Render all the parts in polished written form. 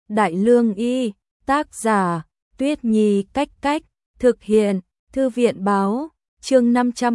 Đại Lương Y, tác giả, Tuyết Nhi Cách Cách, thực hiện, Thư viện Báo, chương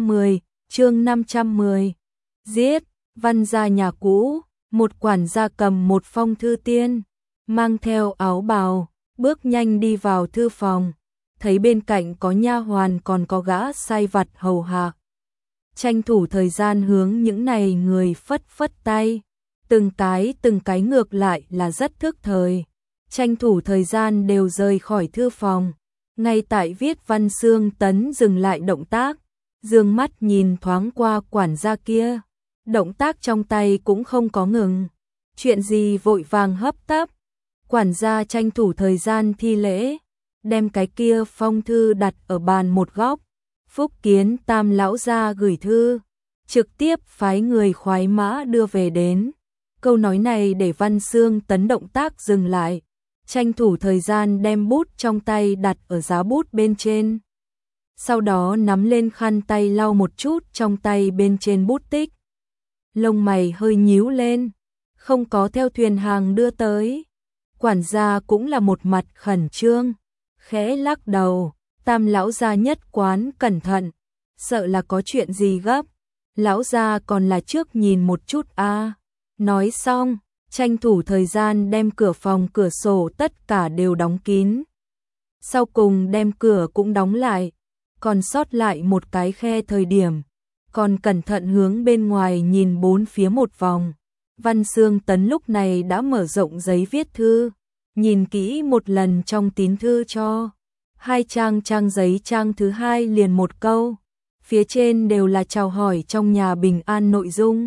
510, giết, Văn gia nhà cũ, một quản gia cầm một phong thư tiên, mang theo áo bào, bước nhanh đi vào thư phòng, thấy bên cạnh có nha hoàn còn có gã sai vặt hầu hạ. Tranh thủ thời gian hướng những này người phất phất tay, từng cái ngược lại là rất thức thời, tranh thủ thời gian đều rời khỏi thư phòng. Ngay tại viết văn Sương Tấn dừng lại động tác, dương mắt nhìn thoáng qua quản gia kia, động tác trong tay cũng không có ngừng. Chuyện gì vội vàng hấp tấp? Quản gia tranh thủ thời gian thi lễ, đem cái kia phong thư đặt ở bàn một góc. Phúc Kiến Tam lão gia gửi thư, trực tiếp phái người khoái mã đưa về đến. Câu nói này để Văn Sương Tấn động tác dừng lại, tranh thủ thời gian đem bút trong tay đặt ở giá bút bên trên. Sau đó nắm lên khăn tay lau một chút trong tay bên trên bút tích. Lông mày hơi nhíu lên, không có theo thuyền hàng đưa tới. Quản gia cũng là một mặt khẩn trương, khẽ lắc đầu. Tam lão gia nhất quán cẩn thận, sợ là có chuyện gì gấp. Lão gia còn là trước nhìn một chút a. Nói xong, tranh thủ thời gian đem cửa phòng cửa sổ tất cả đều đóng kín. Sau cùng đem cửa cũng đóng lại, còn sót lại một cái khe thời điểm, còn cẩn thận hướng bên ngoài nhìn bốn phía một vòng. Văn Sương Tấn lúc này đã mở rộng giấy viết thư, nhìn kỹ một lần trong tín thư cho. Hai trang giấy trang thứ hai liền một câu, phía trên đều là chào hỏi trong nhà bình an nội dung.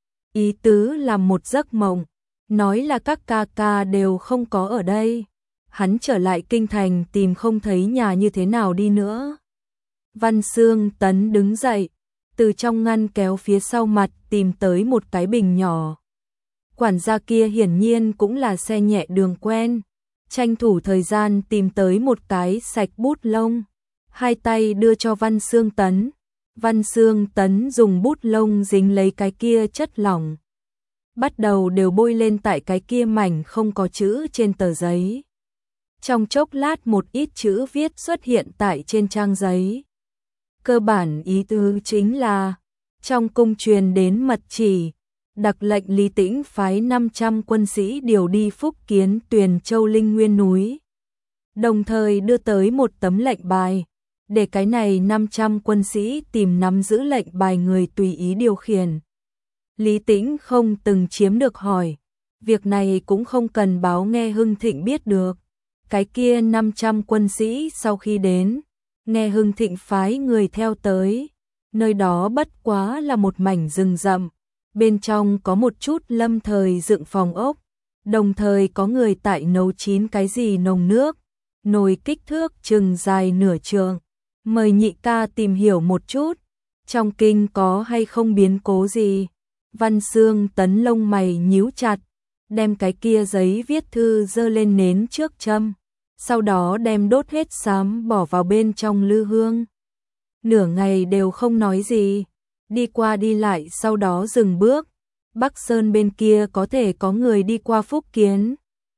Ý tứ là một giấc mộng, nói là các ca ca đều không có ở đây. Hắn trở lại kinh thành tìm không thấy nhà như thế nào đi nữa. Văn Sương Tấn đứng dậy, từ trong ngăn kéo phía sau mặt tìm tới một cái bình nhỏ. Quản gia kia hiển nhiên cũng là xe nhẹ đường quen. Tranh thủ thời gian tìm tới một cái sạch bút lông, hai tay đưa cho Văn Sương Tấn. Văn Sương Tấn dùng bút lông dính lấy cái kia chất lỏng, bắt đầu đều bôi lên tại cái kia mảnh không có chữ trên tờ giấy. Trong chốc lát một ít chữ viết xuất hiện tại trên trang giấy. Cơ bản ý tứ chính là, trong cung truyền đến mật chỉ, đặc lệnh Lý Tĩnh phái 500 quân sĩ điều đi Phúc Kiến Tuyền Châu Linh Nguyên núi. Đồng thời đưa tới một tấm lệnh bài, để cái này 500 quân sĩ tìm nắm giữ lệnh bài người tùy ý điều khiển. Lý Tĩnh không từng chiếm được hỏi, việc này cũng không cần báo nghe Hưng Thịnh biết được. Cái kia 500 quân sĩ sau khi đến, nghe Hưng Thịnh phái người theo tới, nơi đó bất quá là một mảnh rừng rậm. Bên trong có một chút lâm thời dựng phòng ốc, đồng thời có người tại nấu chín cái gì nồng nước, nồi kích thước chừng dài nửa trượng. Mời nhị ca tìm hiểu một chút, trong kinh có hay không biến cố gì. Văn Sương Tấn lông mày nhíu chặt, đem cái kia giấy viết thư dơ lên nến trước châm, sau đó đem đốt hết xám bỏ vào bên trong lư hương. Nửa ngày đều không nói gì. Đi qua đi lại sau đó dừng bước. Bắc Sơn bên kia có thể có người đi qua Phúc Kiến.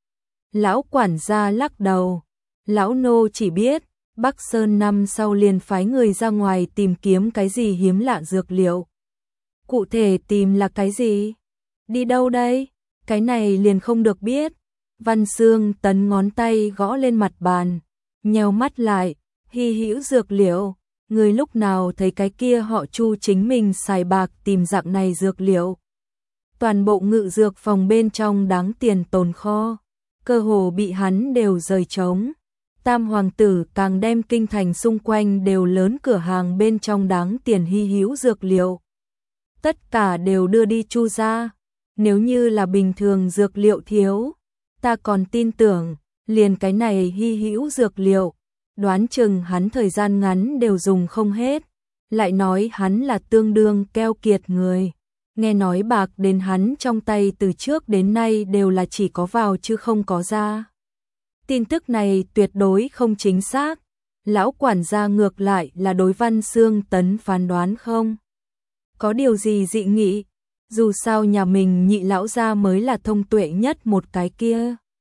Lão quản gia lắc đầu. Lão nô chỉ biết, Bắc Sơn năm sau liền phái người ra ngoài tìm kiếm cái gì hiếm lạ dược liệu. Cụ thể tìm là cái gì? Đi đâu đây? Cái này liền không được biết. Văn Sương Tấn ngón tay gõ lên mặt bàn, nheo mắt lại, hy hữu dược liệu. Người lúc nào thấy cái kia họ Chu chính mình xài bạc tìm dạng này dược liệu. Toàn bộ ngự dược phòng bên trong đáng tiền tồn kho, cơ hồ bị hắn đều rời trống. Tam hoàng tử càng đem kinh thành xung quanh đều lớn cửa hàng bên trong đáng tiền hy hữu dược liệu. Tất cả đều đưa đi Chu gia. Nếu như là bình thường dược liệu thiếu, ta còn tin tưởng, liền cái này hy hữu dược liệu, đoán chừng hắn thời gian ngắn đều dùng không hết. Lại nói hắn là tương đương keo kiệt người, nghe nói bạc đến hắn trong tay từ trước đến nay đều là chỉ có vào chứ không có ra. Tin tức này tuyệt đối không chính xác. Lão quản gia ngược lại là đối Văn Sương Tấn phán đoán không có điều gì dị nghị, dù sao nhà mình nhị lão gia mới là thông tuệ nhất một cái kia.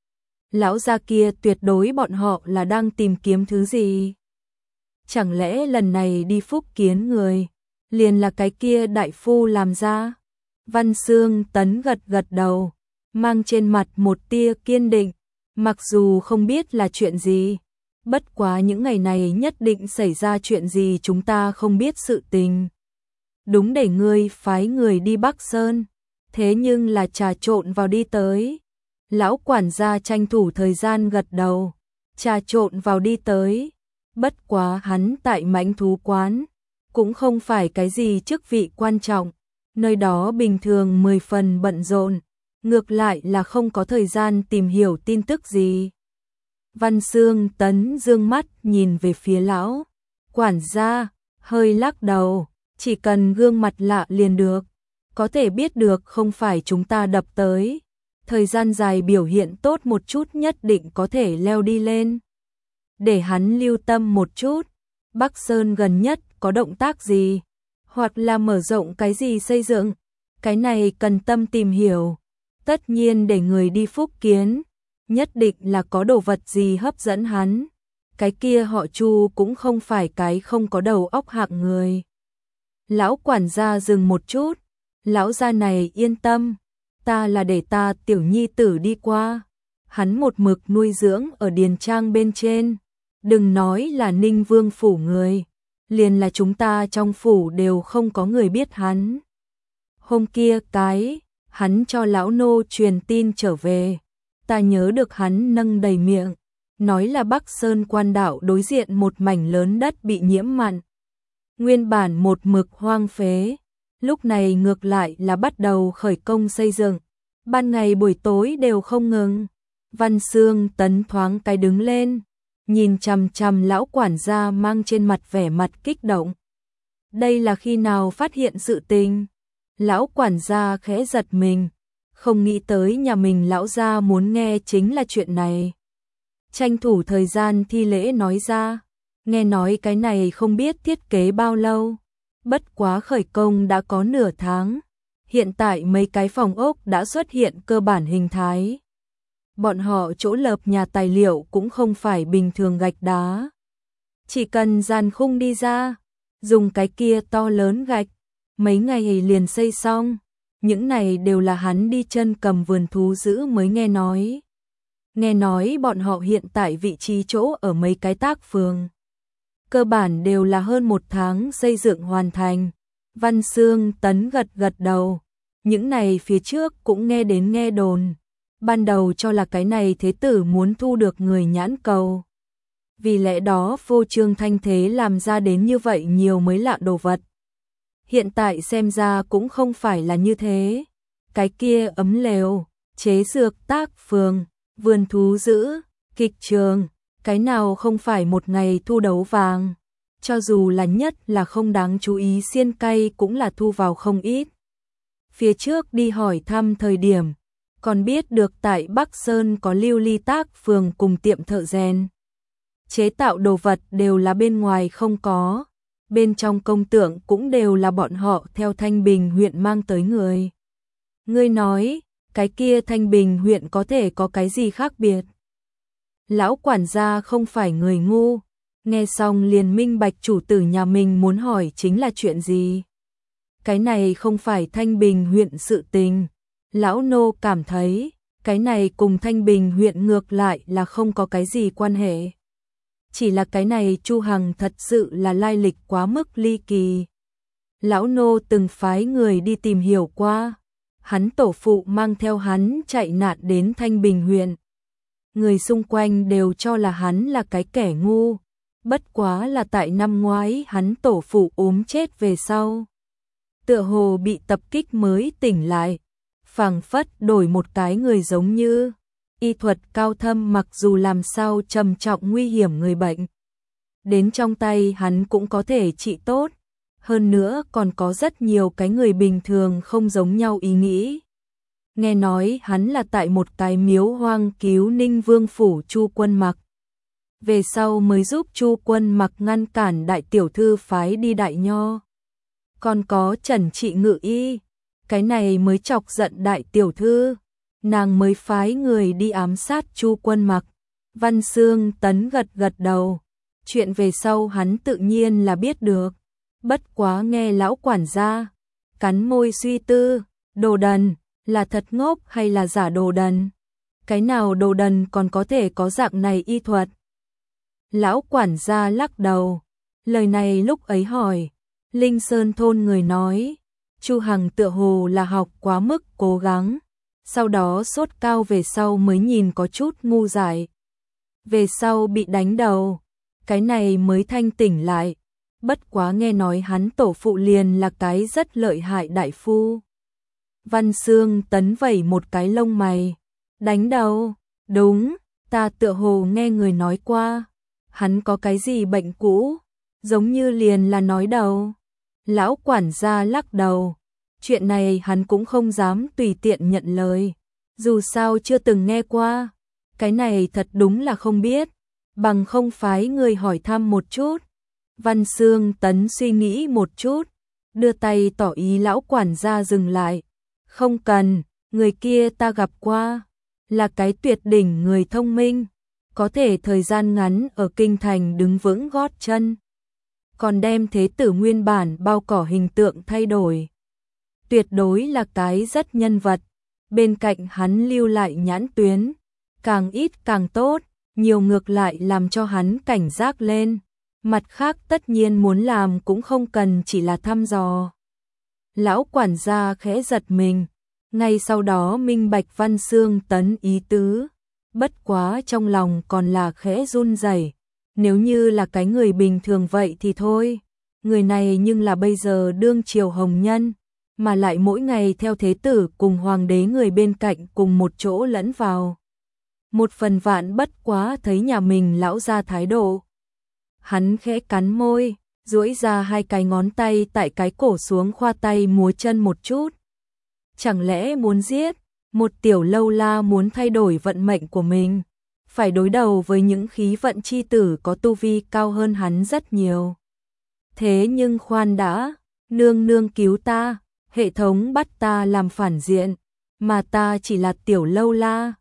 Lão gia kia tuyệt đối bọn họ là đang tìm kiếm thứ gì? Chẳng lẽ lần này đi phúc kiến người, liền là cái kia đại phu làm ra? Văn Xương Tấn gật gật đầu, mang trên mặt một tia kiên định, mặc dù không biết là chuyện gì, bất quá những ngày này nhất định xảy ra chuyện gì chúng ta không biết sự tình. Đúng để ngươi phái người đi Bắc Sơn, thế nhưng là trà trộn vào đi tới. Lão quản gia tranh thủ thời gian gật đầu, trà trộn vào đi tới. Bất quá hắn tại mãnh thú quán, cũng không phải cái gì chức vị quan trọng, nơi đó bình thường 10 phần bận rộn, ngược lại là không có thời gian tìm hiểu tin tức gì. Văn Xương Tấn dương mắt nhìn về phía lão quản gia, hơi lắc đầu, chỉ cần gương mặt lạ liền được, có thể biết được không phải chúng ta đập tới. Thời gian dài biểu hiện tốt một chút nhất định có thể leo đi lên. Để hắn lưu tâm một chút, Bắc Sơn gần nhất có động tác gì, hoặc là mở rộng cái gì xây dựng, cái này cần tâm tìm hiểu. Tất nhiên để người đi phúc kiến, nhất định là có đồ vật gì hấp dẫn hắn. Cái kia họ Chu cũng không phải cái không có đầu óc hạng người. Lão quản gia dừng một chút, lão gia này yên tâm, ta là để ta tiểu nhi tử đi qua. Hắn một mực nuôi dưỡng ở điền trang bên trên, đừng nói là Ninh Vương phủ người, liền là chúng ta trong phủ đều không có người biết hắn. Hôm kia hắn cho lão nô truyền tin trở về, ta nhớ được hắn nâng đầy miệng, nói là Bắc Sơn quan đạo đối diện một mảnh lớn đất bị nhiễm mặn. Nguyên bản một mực hoang phế, lúc này ngược lại là bắt đầu khởi công xây dựng, ban ngày buổi tối đều không ngừng. Văn Xương Tấn thoáng cái đứng lên, nhìn chằm chằm lão quản gia mang trên mặt vẻ mặt kích động. Đây là khi nào phát hiện sự tình? Lão quản gia khẽ giật mình, không nghĩ tới nhà mình lão gia muốn nghe chính là chuyện này. Tranh thủ thời gian thi lễ nói ra, nghe nói cái này không biết thiết kế bao lâu, bất quá khởi công đã có nửa tháng, hiện tại mấy cái phòng ốc đã xuất hiện cơ bản hình thái. Bọn họ chỗ lợp nhà tài liệu cũng không phải bình thường gạch đá. Chỉ cần dàn khung đi ra, dùng cái kia to lớn gạch, mấy ngày liền xây xong. Những này đều là hắn đi chân cầm vườn thú giữ mới nghe nói. Nghe nói bọn họ hiện tại vị trí chỗ ở mấy cái tác phường. Cơ bản đều là hơn 1 tháng xây dựng hoàn thành. Văn Xương Tấn gật gật đầu. Những này phía trước cũng nghe đồn. Ban đầu cho là cái này thế tử muốn thu được người nhãn cầu. Vì lẽ đó phô trương thanh thế làm ra đến như vậy nhiều mới lạ đồ vật. Hiện tại xem ra cũng không phải là như thế. Cái kia ấm lều, chế dược tác phường, vườn thú giữ, kịch trường, cái nào không phải một ngày thu đấu vàng. Cho dù là nhất là không đáng chú ý xiên cay cũng là thu vào không ít. Phía trước đi hỏi thăm thời điểm, còn biết được tại Bắc Sơn có lưu ly tác phường cùng tiệm thợ rèn. Chế tạo đồ vật đều là bên ngoài không có, bên trong công tượng cũng đều là bọn họ theo Thanh Bình huyện mang tới người. Ngươi nói, cái kia Thanh Bình huyện có thể có cái gì khác biệt? Lão quản gia không phải người ngu, nghe xong liền minh bạch chủ tử nhà mình muốn hỏi chính là chuyện gì. Cái này không phải Thanh Bình huyện sự tình. Lão nô cảm thấy, cái này cùng Thanh Bình huyện ngược lại là không có cái gì quan hệ. Chỉ là cái này Chu Hằng thật sự là lai lịch quá mức ly kỳ. Lão nô từng phái người đi tìm hiểu qua, hắn tổ phụ mang theo hắn chạy nạn đến Thanh Bình huyện. Người xung quanh đều cho là hắn là cái kẻ ngu, bất quá là tại năm ngoái hắn tổ phụ ốm chết về sau. Tựa hồ bị tập kích mới tỉnh lại, phảng phất đổi một cái người giống như. Y thuật cao thâm mặc dù làm sao trầm trọng nguy hiểm người bệnh, đến trong tay hắn cũng có thể trị tốt, hơn nữa còn có rất nhiều cái người bình thường không giống nhau ý nghĩ. Nghe nói hắn là tại một cái miếu hoang cứu Ninh Vương phủ Chu Quân Mặc, về sau mới giúp Chu Quân Mặc ngăn cản đại tiểu thư phái đi Đại Nho. Còn có Trần Trị Ngự Y, cái này mới chọc giận đại tiểu thư. nàng mới phái người đi ám sát Chu Quân Mặc. Văn Xương Tấn gật gật đầu, chuyện về sau hắn tự nhiên là biết được, bất quá nghe lão quản gia, cắn môi suy tư, đồ đần, là thật ngốc hay là giả đồ đần? Cái nào đồ đần còn có thể có dạng này y thuật? Lão quản gia lắc đầu, lời này lúc ấy hỏi, Linh Sơn thôn người nói, Chu Hằng tựa hồ là học quá mức cố gắng, sau đó sốt cao về sau mới nhìn có chút ngu dại. Về sau bị đánh đầu, cái này mới thanh tỉnh lại, bất quá nghe nói hắn tổ phụ liền là cái rất lợi hại đại phu. Văn Xương Tấn vẩy một cái lông mày, đánh đầu, đúng, ta tựa hồ nghe người nói qua, hắn có cái gì bệnh cũ, giống như liền là nói đầu. Lão quản gia lắc đầu, chuyện này hắn cũng không dám tùy tiện nhận lời, dù sao chưa từng nghe qua, cái này thật đúng là không biết, bằng không phái người hỏi thăm một chút. Văn Xương Tấn suy nghĩ một chút, đưa tay tỏ ý lão quản gia dừng lại, không cần, người kia ta gặp qua, là cái tuyệt đỉnh người thông minh, có thể thời gian ngắn ở kinh thành đứng vững gót chân, còn đem thế tử nguyên bản bao cỏ hình tượng thay đổi. Tuyệt đối là cái rất nhân vật, bên cạnh hắn lưu lại nhãn tuyến, càng ít càng tốt, nhiều ngược lại làm cho hắn cảnh giác lên. Mặt khác tất nhiên muốn làm cũng không cần chỉ là thăm dò. Lão quản gia khẽ giật mình, ngay sau đó minh bạch Văn Xương Tấn ý tứ, bất quá trong lòng còn là khẽ run rẩy. Nếu như là cái người bình thường vậy thì thôi, người này nhưng là bây giờ đương triều hồng nhân, mà lại mỗi ngày theo thế tử cùng hoàng đế người bên cạnh cùng một chỗ lẫn vào. Một phần vạn bất quá thấy nhà mình lão ra thái độ. Hắn khẽ cắn môi, duỗi ra hai cái ngón tay tại cái cổ xuống khoa tay múa chân một chút. Chẳng lẽ muốn giết, một tiểu lâu la muốn thay đổi vận mệnh của mình, phải đối đầu với những khí vận chi tử có tu vi cao hơn hắn rất nhiều. Thế nhưng khoan đã, nương nương cứu ta, hệ thống bắt ta làm phản diện, mà ta chỉ là tiểu lâu la,